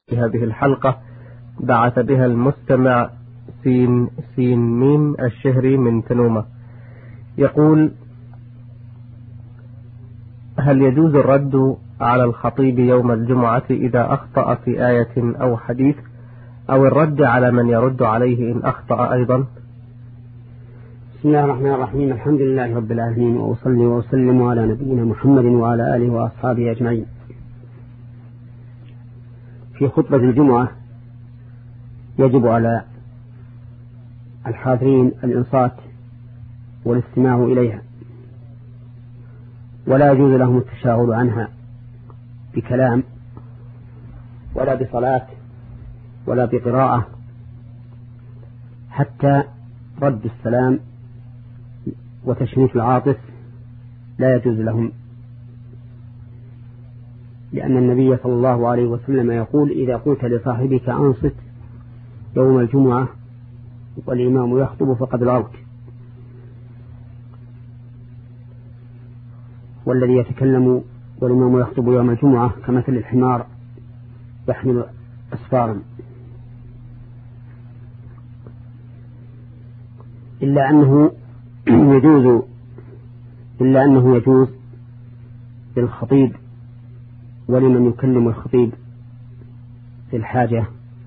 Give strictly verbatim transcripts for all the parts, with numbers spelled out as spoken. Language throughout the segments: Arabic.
في هذه الحلقة بعث بها المستمع سين سين ميم الشهري من تنومة، يقول: هل يجوز الرد على الخطيب يوم الجمعة إذا أخطأ في آية أو حديث، أو الرد على من يرد عليه إن أخطأ أيضا؟ بسم الله الرحمن الرحيم. الحمد لله رب العالمين، وأصلي وأسلم على نبينا محمد وعلى آله وأصحابه أجمعين. في خطبة الجمعة يجب على الحاضرين الإنصات والاستماع إليها، ولا يجوز لهم التشاغل عنها بكلام ولا بصلاة ولا بقراءة، حتى رد السلام وتشميت العاطف لا يجوز لهم، لأن النبي صلى الله عليه وسلم يقول: إذا قلت لصاحبك أنصت يوم الجمعة والإمام يخطب فقد لغوت. والذي يتكلم والإمام يخطب يوم الجمعة كمثل الحمار يحمل أسفارا، إلا أنه يجوز إلا أنه يجوز للخطيب ولمن يكلم الخطيب في الحاجة،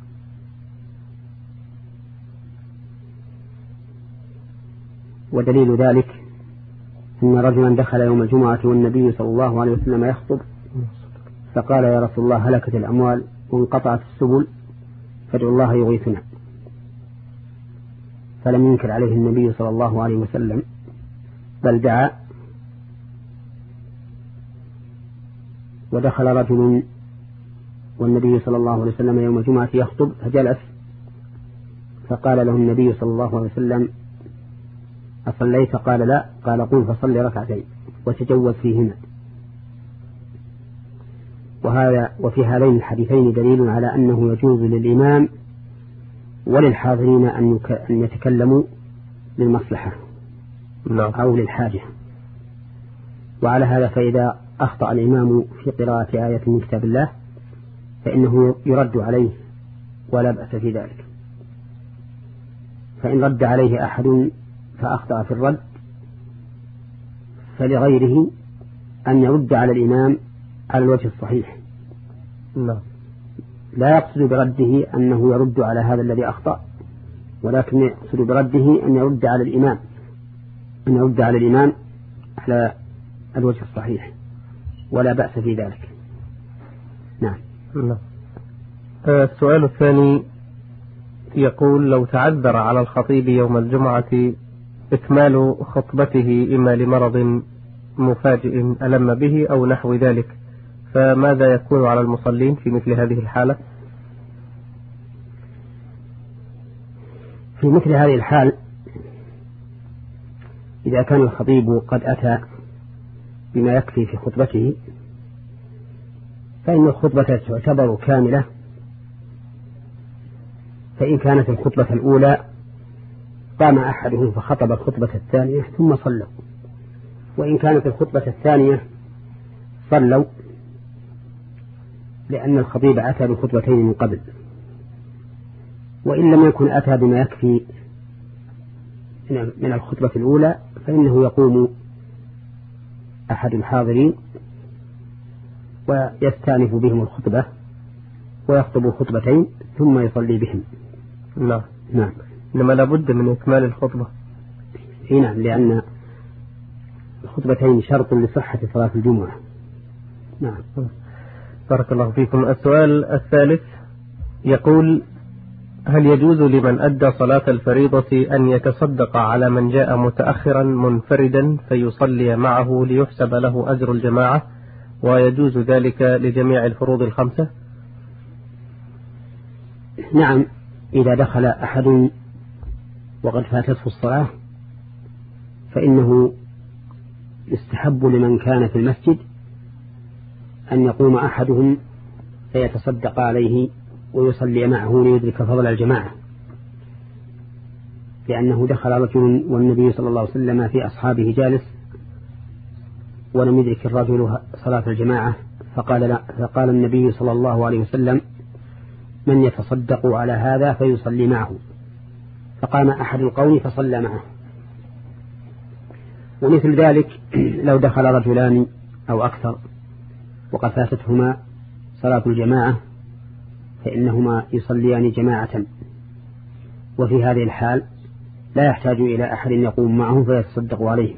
ودليل ذلك أن رجلا دخل يوم الجمعة والنبي صلى الله عليه وسلم يخطب، فقال: يا رسول الله، هلكت الأموال وانقطعت السبل فادعوا الله يغيثنا. فلم ينكر عليه النبي صلى الله عليه وسلم، بل دعا. ودخل رجل والنبي صلى الله عليه وسلم يوم الجمعة يخطب فجلس، فقال له النبي صلى الله عليه وسلم: أصليت؟ قال: لا. قال: قم فصل ركعتين وتجوز فيهما. وهذا وفي هذين الحديثين دليل على أنه يجوز للإمام وللحاضرين أن يتكلموا للمصلحة أو للحاجة. وعلى هذا فإذا أخطأ الإمام في قراءة آية من كتاب الله فإنه يرد عليه ولا بأس في ذلك. فإن رد عليه أحد فأخطأ في الرد فلغيره أن يرد على الإمام على الوجه الصحيح، لا يقصد برده أنه يرد على هذا الذي أخطأ، ولكن يقصد برده أن يرد على الإمام أن يرد على الإمام على الوجه الصحيح، ولا بأس في ذلك. نعم. نعم. السؤال الثاني يقول: لو تعذر على الخطيب يوم الجمعة إكمال خطبته إما لمرض مفاجئ ألم به أو نحو ذلك، فماذا يكون على المصلين في مثل هذه الحالة؟ في مثل هذه الحال إذا كان الخطيب قد أتى بما يكفي في خطبته فإن الخطبة تعتبر كاملة. فإن كانت الخطبة الأولى قام أحدهم فخطب الخطبة الثانية ثم صلوا، وإن كانت الخطبة الثانية صلوا، لأن الخطيب أتى بخطبتين من قبل. وإن لم يكن أتى بما يكفي من الخطبة الأولى فإنه يقوم أحد الحاضرين ويستأنف بهم الخطبة ويخطب خطبتين ثم يصلي بهم. نعم. نعم. إنما لابد من إكمال الخطبة. نعم، لأن الخطبتين شرط لصحة صلاة الجمعة. نعم. بارك الله فيكم. السؤال الثالث يقول: هل يجوز لمن أدى صلاة الفريضة أن يتصدق على من جاء متأخرا منفردا فيصلي معه ليحسب له أجر الجماعة، ويجوز ذلك لجميع الفروض الخمسة؟ نعم، إذا دخل أحد وقد فاتته الصلاة فإنه يستحب لمن كان في المسجد أن يقوم أحدهم فيتصدق عليه ويصلي معه ليدرك فضل الجماعة، لأنه دخل رجل والنبي صلى الله عليه وسلم في أصحابه جالس ولم يدرك الرجل صلاة الجماعة، فقال, لا فقال النبي صلى الله عليه وسلم: من يتصدق على هذا فيصلي معه، فقام أحد القوم فصلى معه. ومثل ذلك لو دخل رجلان أو أكثر وقد فاتتهما صلاة الجماعة فإنهما يصليان جماعة، وفي هذه الحال لا يحتاج إلى أحد يقوم معهم فيتصدق عليهم.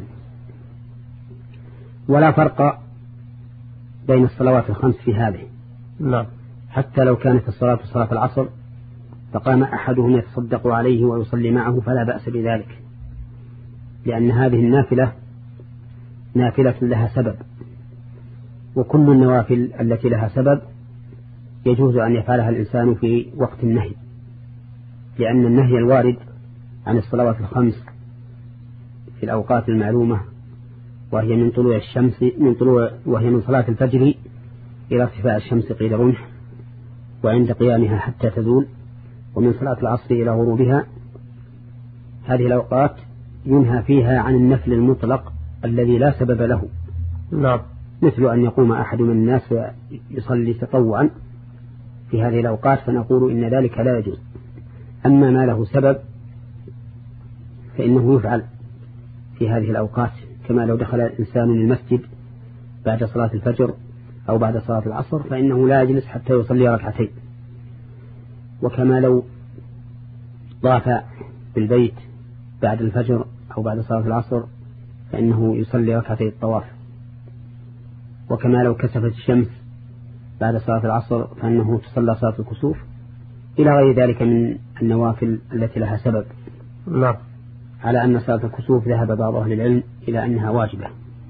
ولا فرق بين الصلوات الخمس في هذه. نعم. حتى لو كانت الصلاة صلاة العصر فقام أحدهم يتصدق عليه ويصلي معه فلا بأس بذلك، لأن هذه النافلة نافلة لها سبب، وكل النوافل التي لها سبب يجوز أن يفعلها الإنسان في وقت النهي، لأن النهي الوارد عن الصلوات الخمس في الأوقات المعلومة وهي من طلوع الشمس من طلوع وهي من صلاة الفجر إلى ارتفاع الشمس قيد رمح، وعند قيامها حتى تزول، ومن صلاة العصر إلى غروبها. هذه الأوقات ينهى فيها عن النفل المطلق الذي لا سبب له. نعم. مثل أن يقوم أحد من الناس يصلي تطوعا في هذه الأوقات فنقول إن ذلك لا يجوز. أما ما له سبب فإنه يفعل في هذه الأوقات، كما لو دخل الإنسان المسجد بعد صلاة الفجر أو بعد صلاة العصر فإنه لا يجلس حتى يصلي ركعتين، وكما لو طاف بالبيت بعد الفجر أو بعد صلاة العصر فإنه يصلي ركعتي الطواف، وكما لو كسفت الشمس بعد صلاة العصر فإنه تصلى صلاة الكسوف، إلى غير ذلك من النوافل التي لها سبب. نعم. على أن صلاة الكسوف ذهب بعض أهل العلم إلى أنها واجبة.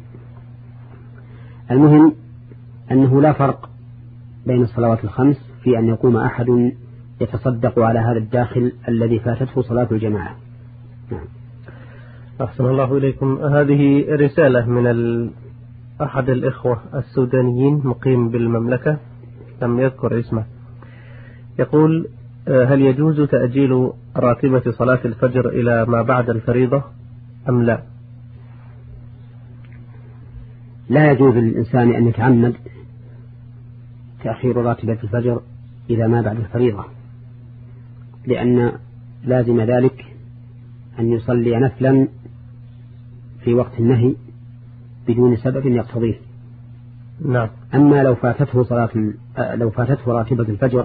المهم أنه لا فرق بين الصلوات الخمس في أن يقوم أحد يتصدق على هذا الداخل الذي فاتته صلاة الجماعة. نعم. أحسن الله إليكم. هذه رسالة من أحد الإخوة السودانيين مقيم بالمملكة، لم يذكر اسمه، يقول: هل يجوز تأجيل راتبة صلاة الفجر إلى ما بعد الفريضة أم لا؟ لا يجوز للإنسان أن يتعمد تأخير راتبة الفجر إلى ما بعد الفريضة، لأن لازم ذلك أن يصلي نفلا في وقت النهي بدون سبب يقتضيه. نعم. أما لو فاتته صلاة لو فاتته راتبة الفجر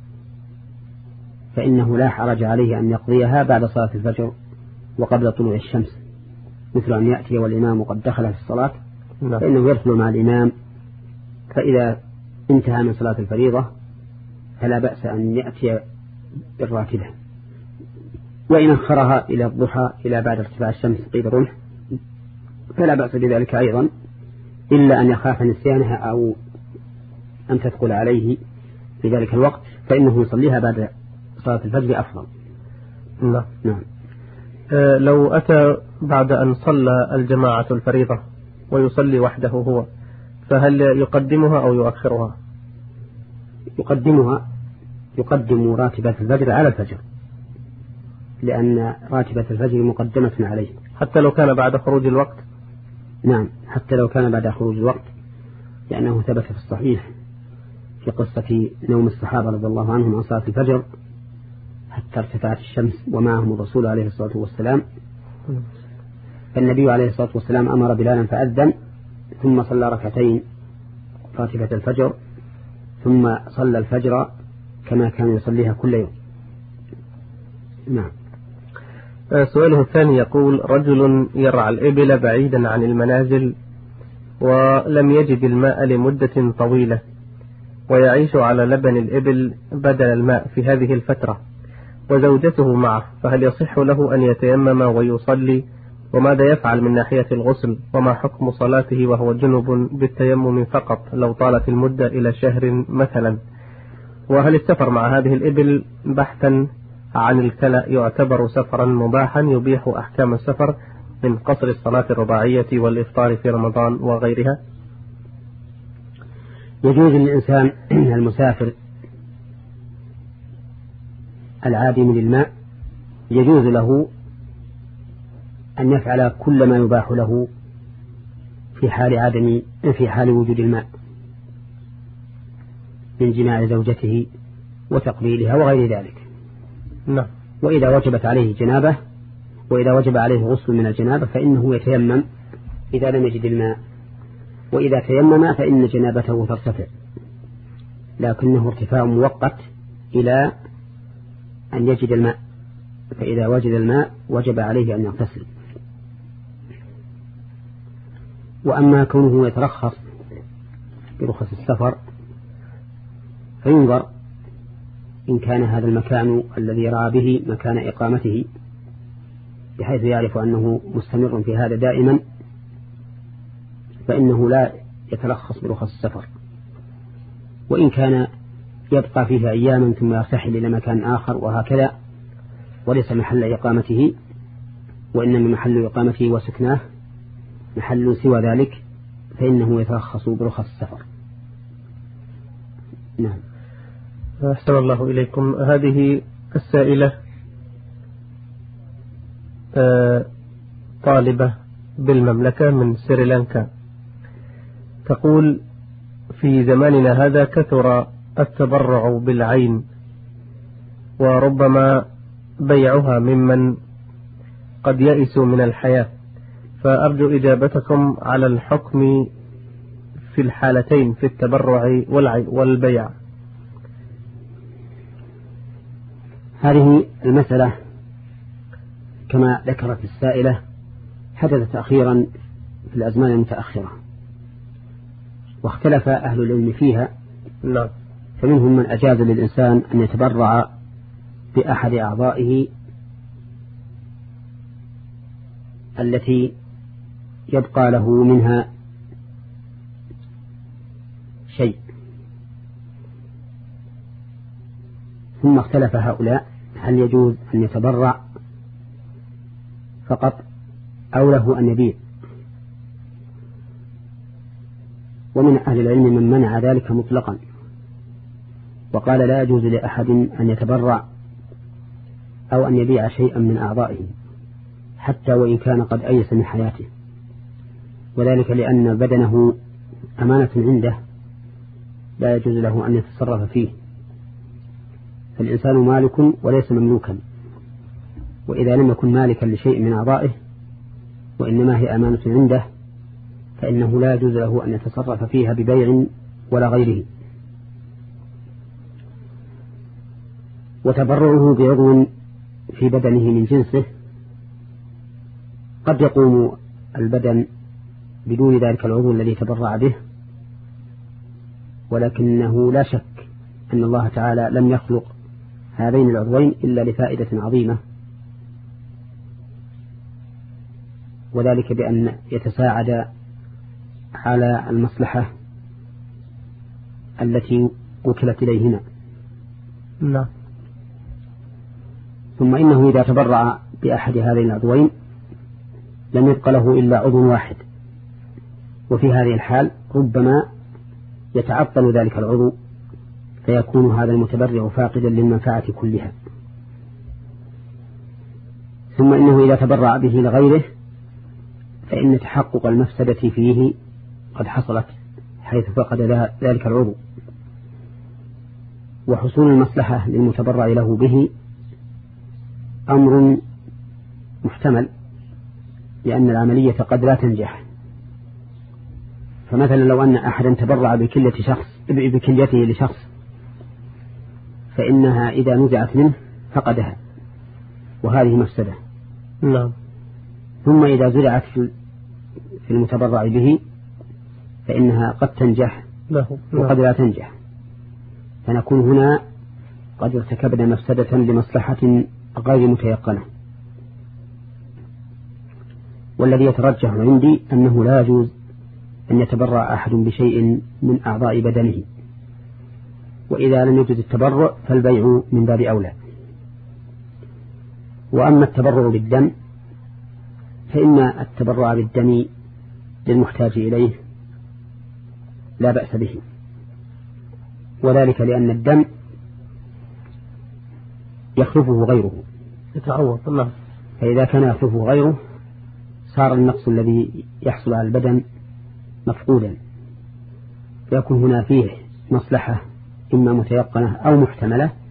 فإنه لا حرج عليه أن يقضيها بعد صلاة الفجر وقبل طلوع الشمس، مثل أن يأتي والإمام قد دخل في الصلاة نعم. فإنه يدخل مع الإمام، فإذا انتهى من صلاة الفريضة فلا بأس أن يأتي بالراتبة، وإن أخرها إلى الضحى إلى بعد ارتفاع الشمس قيد رمح فلا بأس بذلك أيضا، إلا أن يخاف نسيانها أو أن تثقل عليه في ذلك الوقت فإنه يصليها بعد صلاة الفجر أفضل. نعم. نعم. أه لو أتى بعد أن صلى الجماعة الفريضة ويصلي وحده هو، فهل يقدمها أو يؤخرها؟ يقدمها، يقدم راتبة الفجر على الفجر، لأن راتبة الفجر مقدمة عليه حتى لو كان بعد خروج الوقت. نعم، حتى لو كان بعد خروج الوقت، لأنه ثبت في الصحيح في قصة نوم الصحابة رضي الله عنهم عن صلاة الفجر حتى ارتفعت الشمس ومعهم الرسول عليه الصلاة والسلام، فالنبي عليه الصلاة والسلام أمر بلالا فأذن ثم صلى ركعتين راتبة الفجر ثم صلى الفجر كما كان يصليها كل يوم. نعم. سؤاله الثاني يقول: رجل يرعى الإبل بعيدا عن المنازل ولم يجد الماء لمدة طويلة ويعيش على لبن الإبل بدل الماء في هذه الفترة وزوجته معه، فهل يصح له أن يتيمم ويصلي؟ وماذا يفعل من ناحية الغسل؟ وما حكم صلاته وهو جنب بالتيمم فقط لو طالت المدة إلى شهر مثلا؟ وهل السفر مع هذه الإبل بحثا عن الكلأ يعتبر سفرا مباحا يبيح أحكام السفر من قصر الصلاة الرباعية والإفطار في رمضان وغيرها؟ يجوز للإنسان المسافر العادم للماء يجوز له أن يفعل كل ما يباح له في حال عدم في حال وجود الماء من جماع زوجته وتقبيلها وغير ذلك. نعم. وإذا وجبت عليه جنابة وإذا وجب عليه غسل من الجنابة فإنه يتيمم إذا لم يجد الماء، وإذا تيمم فإن جنابته ترتفع، لكنه ارتفاع مؤقت إلى أن يجد الماء، فإذا وجد الماء وجب عليه أن يغتسل. وأما كونه يترخص برخص السفر فينظر إن كان هذا المكان الذي رأى به مكان إقامته بحيث يعرف أنه مستمر في هذا دائما فإنه لا يترخص برخص السفر. وإن كان يبقى فيه أياما ثم يرتحل إلى مكان آخر وهكذا وليس محل إقامته وإنما محل إقامته وسكناه محل سوى ذلك فإنه يترخص برخص السفر. نعم. أحسن الله إليكم. هذه السائلة طالبة بالمملكة من سريلانكا تقول: في زماننا هذا كثر التبرع بالعين وربما بيعها ممن قد يئسوا من الحياة، فأرجو إجابتكم على الحكم في الحالتين في التبرع والبيع. هذه المسألة كما ذكرت السائلة حدثت أخيرا في الأزمان المتأخرة واختلف أهل العلم فيها. لا. فمنهم من أجاز للإنسان أن يتبرع بأحد أعضائه التي يبقى له منها شيء، ثم اختلف هؤلاء هل يجوز أن يتبرع فقط أو له أن يبيع. ومن أهل العلم من منع ذلك مطلقا وقال لا يجوز لأحد أن يتبرع أو أن يبيع شيئا من أعضائه حتى وإن كان قد أيس من حياته، وذلك لأن بدنه أمانة عنده لا يجوز له أن يتصرف فيه، فالإنسان مالك وليس مملوكا، وإذا لم يكن مالكا لشيء من أعضائه وإنما هي أمانة عنده فإنه لا يجوز له أن يتصرف فيها ببيع ولا غيره. وتبرعه بعضو في بدنه من جنسه قد يقوم البدن بدون ذلك العضو الذي تبرع به، ولكنه لا شك أن الله تعالى لم يخلق هذين العضوين إلا لفائدة عظيمة، وذلك بأن يتساعد على المصلحة التي وكلت إليهما. لا. ثم إنه إذا تبرع بأحد هذين العضوين لم يبق له إلا عضو واحد، وفي هذه الحال ربما يتعطل ذلك العضو فيكون هذا المتبرع فاقدا للمنفعة كلها. ثم إنه إذا تبرع به لغيره فإن تحقق المفسدة فيه قد حصلت حيث فقد ذلك العضو، وحصول المصلحة للمتبرع له به أمر محتمل لأن العملية قد لا تنجح. فمثلا لو أن أحدا تبرع بكلية شخص بكليته لشخص فإنها إذا نزعت منه فقدها وهذه مفسدة. نعم. ثم إذا زرعت في المتبرع به فإنها قد تنجح له وقد لا تنجح، فنكون هنا قد ارتكبنا مفسدة لمصلحة غير متيقنة. والذي يترجح عندي أنه لا يجوز أن يتبرع أحد بشيء من أعضاء بدنه، وإذا لم يجوز التبرع فالبيع من باب أولى. وأما التبرع بالدم فإن التبرع بالدم للمحتاج إليه لا بأس به، وذلك لأن الدم يخلفه غيره يتعوض الله، فإذا كان يخلفه غيره صار النقص الذي يحصل على البدن مفقودا، فيكون هنا فيه مصلحة إما متيقنة أو محتملة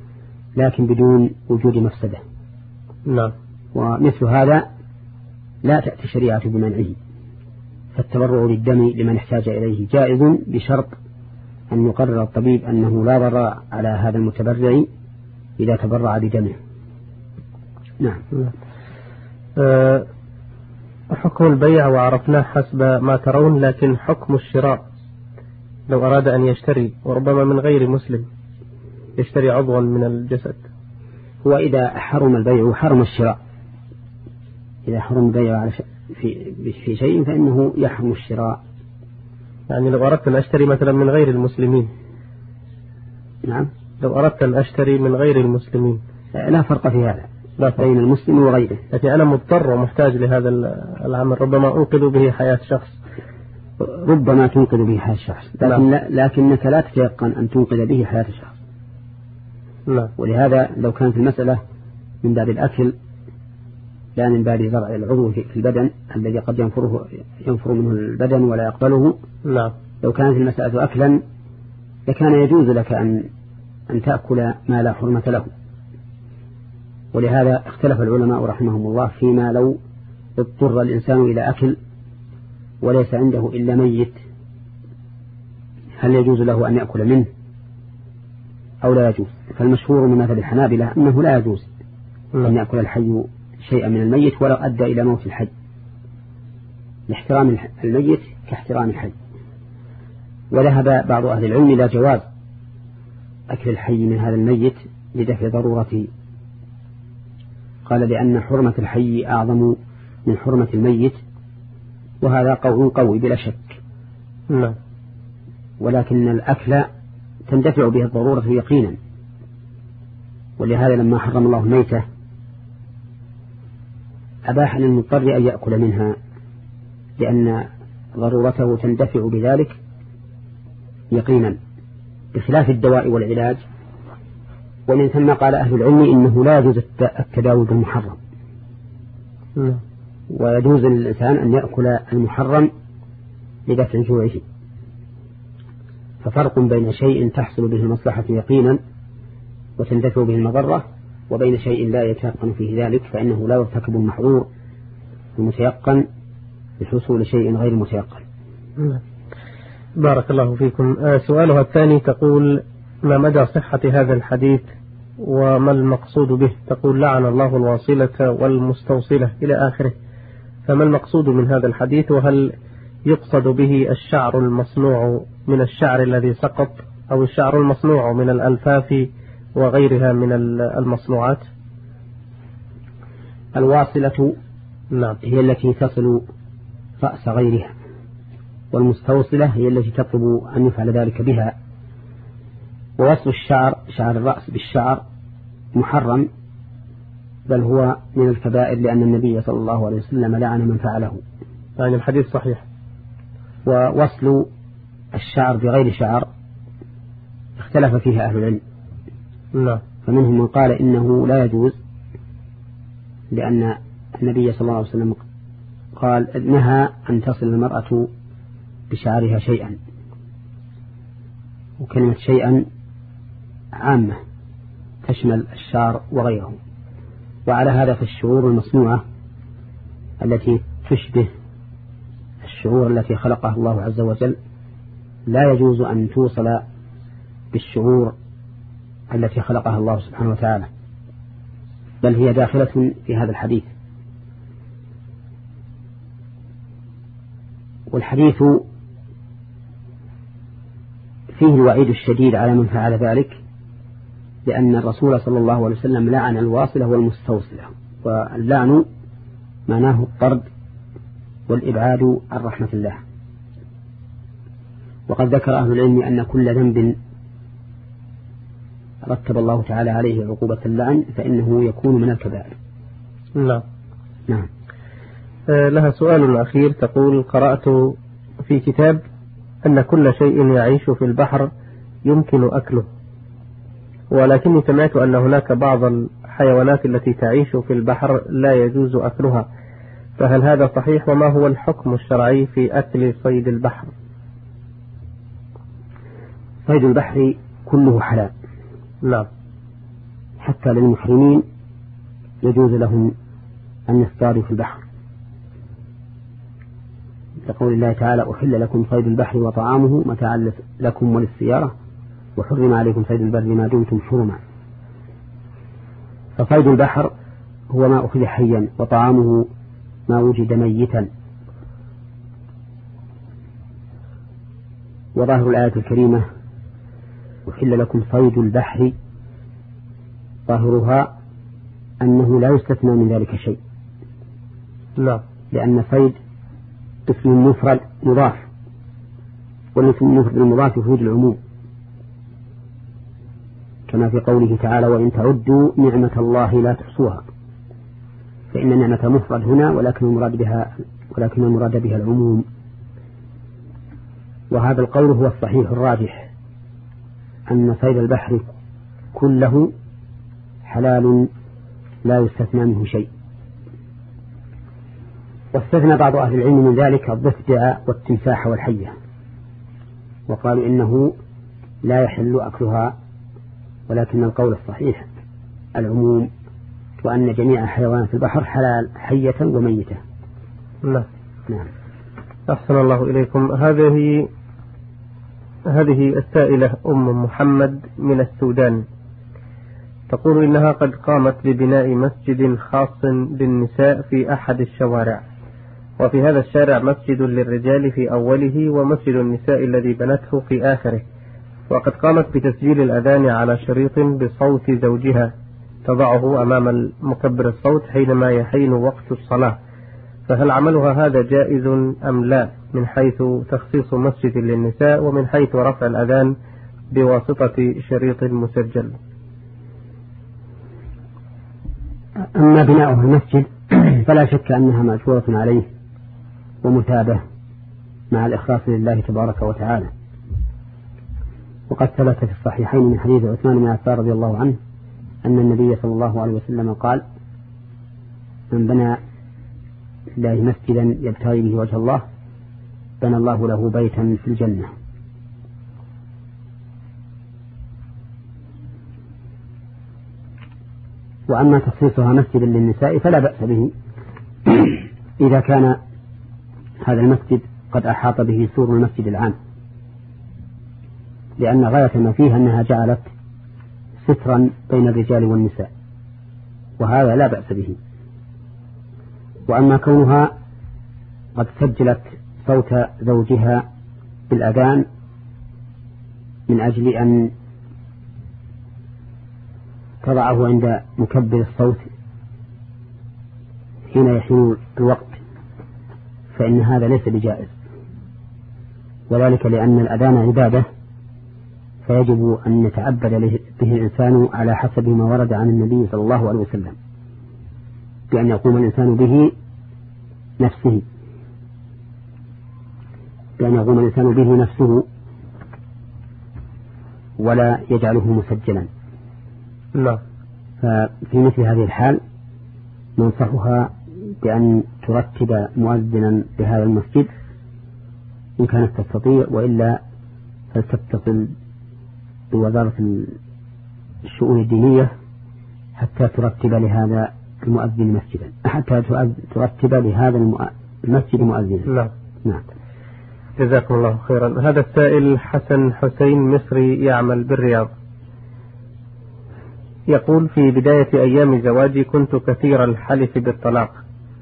لكن بدون وجود مفسدة. نعم. ومثل هذا لا تأتي الشريعة بمنعه، فالتبرع بالدم لمن احتاج إليه جائز بشرط أن يقرر الطبيب أنه لا ضرر على هذا المتبرع إذا تبرع بدمه. نعم. أه حكم البيع وعرفناه حسب ما ترون، لكن حكم الشراء لو أراد أن يشتري وربما من غير مسلم يشتري عضوا من الجسد. هو إذا حرم البيع حرم الشراء، إذا حرم البيع على في في شيء فإنه يحرم الشراء. يعني لو أردت أن أشتري مثلا من غير المسلمين. نعم. لو أردت أن أشتري من غير المسلمين لا فرق في هذا لا فرق بين المسلم وغيره، لكن أنا مضطر ومحتاج لهذا العمل، ربما أنقذ به حياة شخص. ربما تنقذ به حياة شخص، لكن لا لكنك لا تتيقن أن تنقذ به حياة شخص. لا. ولهذا لو كانت المسألة من باب الأكل لا من باب زرع العضو في البدن الذي قد ينفره ينفر منه البدن ولا يقبله. لا. لو كانت المسألة أكلا لكان يجوز لك أن أن تأكل ما لا حرمة له. ولهذا اختلف العلماء رحمهم الله فيما لو اضطر الإنسان إلى أكل وليس عنده إلا ميت، هل يجوز له أن يأكل منه أو لا يجوز؟ فالمشهور من مذهب الحنابلة أنه لا يجوز أن يأكل الحي شيئا من الميت ولو أدى إلى موت الحي، لاحترام الميت كاحترام الحي. وذهب بعض أهل العلم إلى جواز أكل الحي من هذا الميت لدفع ضرورته، قال لأن حرمة الحي أعظم من حرمة الميت، وهذا قول قوي بلا شك. نعم. ولكن الأكل تندفع به الضرورة يقينا، ولهذا لما حرم الله الميتة أباح للمضطر أن يأكل منها لأن ضرورته تندفع بذلك يقينا، بخلاف الدواء والعلاج. ومن ثم قال أهل العلم إنه لا يجوز التداوي بالمحرم، ويجوز للإنسان أن يأكل المحرم لدفع جوعه. ففرق بين شيء تحصل به المصلحة يقينا وتندفع به المضرة، وبين شيء لا يتيقن فيه ذلك فإنه لا يرتكب المحظور المتيقن بحصول شيء غير متيقن. بارك الله فيكم. سؤالها الثاني تقول: ما مدى صحة هذا الحديث وما المقصود به؟ تقول: لعن الله الواصلة والمستوصلة إلى آخره، فما المقصود من هذا الحديث؟ وهل يقصد به الشعر المصنوع من الشعر الذي سقط أو الشعر المصنوع من الألفاف وغيرها من المصنوعات؟ الواصلة نعم هي التي تصل رأس غيرها، والمستوصلة هي التي تطلب أن يفعل ذلك بها. ووصل الشعر شعر الرأس بالشعر محرم، بل هو من الكبائر، لأن النبي صلى الله عليه وسلم لعن من فعله. يعني الحديث صحيح. ووصل الشعر بغير شعر اختلف فيها أهل العلم. نعم. فمنهم من قال إنه لا يجوز، لأن النبي صلى الله عليه وسلم قال نهى أن تصل المرأة بشعرها شيئا، وكلمة شيئا عامة تشمل الشعر وغيره. وعلى هذا فالشعور المصنوعة التي تشبه الشعور التي خلقها الله عز وجل لا يجوز أن توصل بالشعور التي خلقها الله سبحانه وتعالى، بل هي داخلة في هذا الحديث. والحديث فيه الوعيد الشديد على من فعل ذلك، لأن الرسول صلى الله عليه وسلم لعن الواصلة والمستوصلة، واللعن معناه الطرد والإبعاد عن رحمة الله. وقد ذكر أهل العلم أن كل ذنب رتب الله تعالى عليه عقوبة اللعن فإنه يكون من الكبائر. لا. نعم. لها سؤال أخير، تقول: قرأت في كتاب أن كل شيء يعيش في البحر يمكن أكله، ولكني سمعت أن هناك بعض الحيوانات التي تعيش في البحر لا يجوز أكلها، فهل هذا صحيح؟ وما هو الحكم الشرعي في أكل صيد البحر؟ صيد البحر كله حلال. نعم. حتى للمحرمين يجوز لهم أن يصطادوا في البحر، لقول الله تعالى أحل لكم صيد البحر وطعامه متاعا لكم وللسيارة وحرم عليكم صيد البر ما دمتم حرما. فصيد البحر هو ما أخذ حيا وطعامه ما وجد ميتا. وظاهر الآية الكريمة أحل لكم صيد البحر ظاهرها أنه لا يستثنى من ذلك شيء، لا، لأن صيد اسم مفرد مضاف، والاسم المفرد المضاف يفيد العموم، كما في قوله تعالى وإن تعدوا نعمة الله لا تحصوها، فإن النعمة مفرد هنا ولكن المراد بها ولكن المراد بها العموم. وهذا القول هو الصحيح الراجح، أن صيد البحر كله حلال لا يستثنى منه شيء. واستثنى بعض أهل العلم من ذلك الضفدع والتمساح والحية، وقالوا إنه لا يحل أكلها، ولكن القول الصحيح العموم، وأن جميع حيوانات البحر حلال حية وميتة. لا. نعم. أحسن الله إليكم. هذه هذه السائلة أم محمد من السودان تقول إنها قد قامت ببناء مسجد خاص بالنساء في أحد الشوارع، وفي هذا الشارع مسجد للرجال في أوله ومسجد النساء الذي بنته في آخره، وقد قامت بتسجيل الأذان على شريط بصوت زوجها تضعه أمام مكبر الصوت حينما يحين وقت الصلاة، فهل عملها هذا جائز أم لا، من حيث تخصيص مسجد للنساء ومن حيث رفع الأذان بواسطة شريط مسجل؟ أما بناؤه المسجد فلا شك أنها مأجورة عليه ومتابة مع الإخلاص لله تبارك وتعالى. وقد ثبت في الصحيحين من حديث عثمان بن عفان رضي الله عنه أن النبي صلى الله عليه وسلم قال من بنى لله مسجدا يبتغي به وجه الله بنى الله له بيتا في الجنة. وأما تخصيصها مسجدا للنساء فلا بأس به إذا كان هذا المسجد قد أحاط به سور المسجد العام، لأن غاية ما فيها أنها جعلت سترا بين الرجال والنساء، وهذا لا بأس به. وأما كونها قد سجلت صوت زوجها بالأذان من أجل أن تضعه عند مكبر الصوت حين يحين الوقت، فإن هذا ليس بجائز، وذلك لأن الأذان عبادة، فيجب أن يتعبد به الإنسان على حسب ما ورد عن النبي صلى الله عليه وسلم، بأن يقوم الإنسان به نفسه بأن يقوم الإنسان به نفسه ولا يجعله مسجلا. لا. ففي مثل هذه الحال ننصحها بأن ترتب مؤذنا بهذا المسجد إن كانت تستطيع، وإلا فلتتصل بوزارة الشؤون الدينية حتى ترتب لهذا المؤذن مسجدا، حتى ترتب لهذا المسجد مؤذنا. لا. نعم. جزاكم الله خيرا. هذا السائل حسن حسين مصري يعمل بالرياض يقول في بداية أيام زواجي كنت كثير الحلف بالطلاق،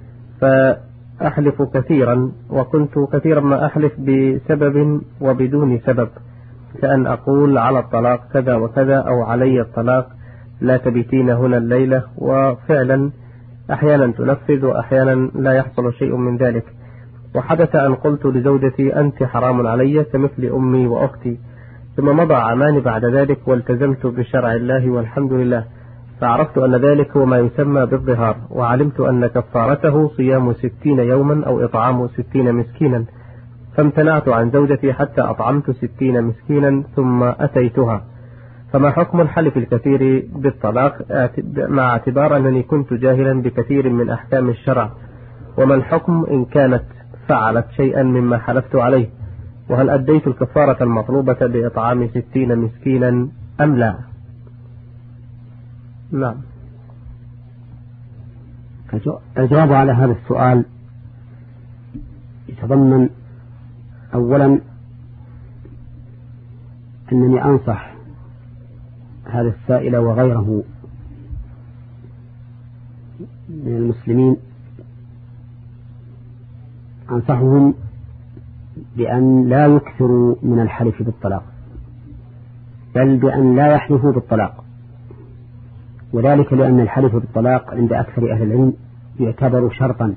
فأحلف كثيرا، وكنت كثيرا ما أحلف بسبب وبدون سبب، كأن أقول على الطلاق كذا وكذا أو علي الطلاق لا تبيتين هنا الليلة، وفعلا أحيانا تنفذ وأحيانا لا يحصل شيء من ذلك. وحدث أن قلت لزوجتي أنت حرام علي كمثل أمي وأختي، ثم مضى عامان بعد ذلك والتزمت بشرع الله والحمد لله، فعرفت أن ذلك هو ما يسمى بالظهار، وعلمت أن كفارته صيام ستين يوما أو إطعام ستين مسكينا، فامتنعت عن زوجتي حتى أطعمت ستين مسكينا ثم أتيتها. فما حكم الحلف الكثير بالطلاق مع اعتبار أنني كنت جاهلا بكثير من أحكام الشرع؟ وما الحكم إن كانت فعلت شيئا مما حلفت عليه؟ وهل أديت الكفارة المطلوبة بإطعام ستين مسكينا أم لا؟ نعم. الجواب على هذا السؤال يتضمن أولا أنني أنصح هذا السائل وغيره من المسلمين، أنصحهم بأن لا يكثروا من الحلف بالطلاق، بل بأن لا يحلفوا بالطلاق، وذلك لأن الحلف بالطلاق عند أكثر أهل العلم يعتبر شرطا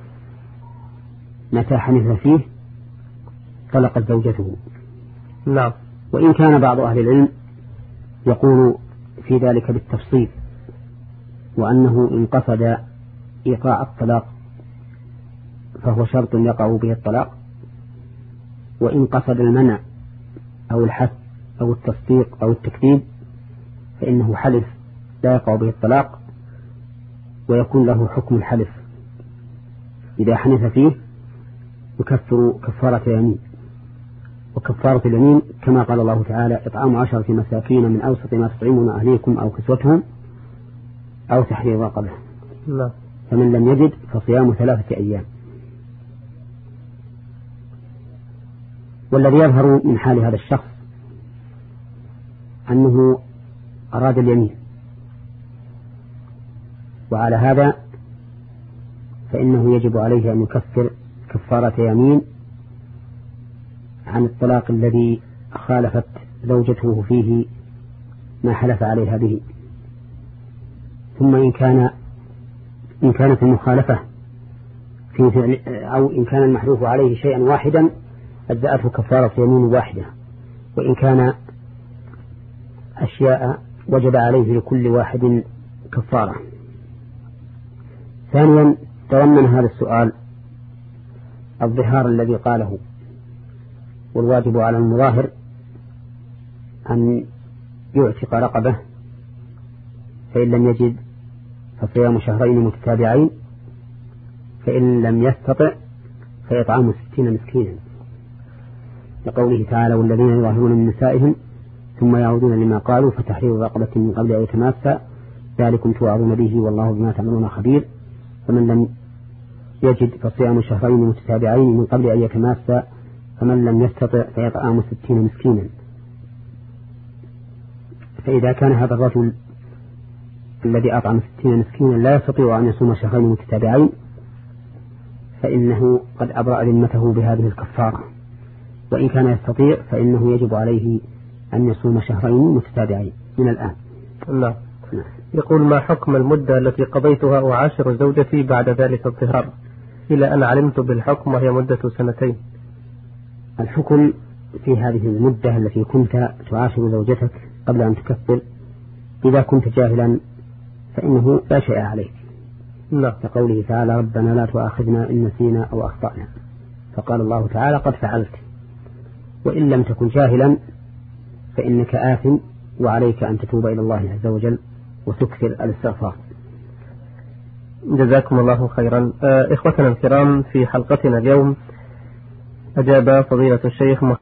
متى حنث فيه طلقت زوجته. نعم. وإن كان بعض أهل العلم يقول في ذلك بالتفصيل، وأنه إن قصد إيقاع الطلاق فهو شرط يقع به الطلاق، وإن قصد المنع أو الحث أو التصديق أو التكذيب فإنه حلف لا يقع به الطلاق، ويكون له حكم الحلف إذا حنث فيه يكفر كفارة يمين. وكفارة اليمين كما قال الله تعالى: إطعام عشرة مساكين من أوسط ما تطعمون أهليكم أو كسوتهم أو تحرير رقبة. لا. فمن لم يجد فصيام ثلاثة أيام. والذي يظهر من حال هذا الشخص أنه أراد اليمين، وعلى هذا فإنه يجب عليه أن يكفر كفارة يمين عن الطلاق الذي خالفت زوجته فيه ما حلف عليها به. ثم إن كان إن كانت المخالفة في فعل أو إن كان المحلوف عليه شيئا واحدا أجزأته كفارة يمين واحدة، وإن كان أشياء وجب عليه لكل واحد كفارة. ثانيا، تضمن هذا السؤال الظهار الذي قاله، والواجب على المظاهر أن يعتق رقبة، فإن لم يجد فصيام شهرين متتابعين، فإن لم يستطع فإطعام ستين مسكينا، لقوله تعالى: والذين يظاهرون من نسائهم ثم يعودون لما قالوا فتحرير رقبة من قبل أن يتماسا ذلكم توعظون به والله بما تعملون خبير. فمن لم يجد فصيام شهرين متتابعين من قبل أن يتماسا، فمن لم يستطع فيطعام ستين مسكينا. فإذا كان هذا الرجل الذي أطعم ستين مسكينا لا يستطيع أن يصوم شهرين متتابعين، فإنه قد أبرأ ذمته بهذه الكفارة. وإن كان يستطيع فإنه يجب عليه أن يصوم شهرين متتابعين من الآن. نعم. يقول: ما حكم المدة التي قضيتها أعاشر زوجتي بعد ذلك الظهار إلى أن علمت بالحكم وهي مدة سنتين؟ الحكم في هذه المدة التي كنت تعاشر زوجتك قبل أن تكفر، إذا كنت جاهلا فإنه لا شيء عليك. لا. كقوله تعالى: ربنا لا تؤاخذنا إن نسينا أو أخطأنا، فقال الله تعالى: قد فعلت. وإن لم تكن جاهلا فإنك آثم، وعليك أن تتوب إلى الله عز وجل وتكثر الاستغفار. جزاكم الله خيرا. إخوتنا الكرام، في حلقتنا اليوم أجاب فضيلة الشيخ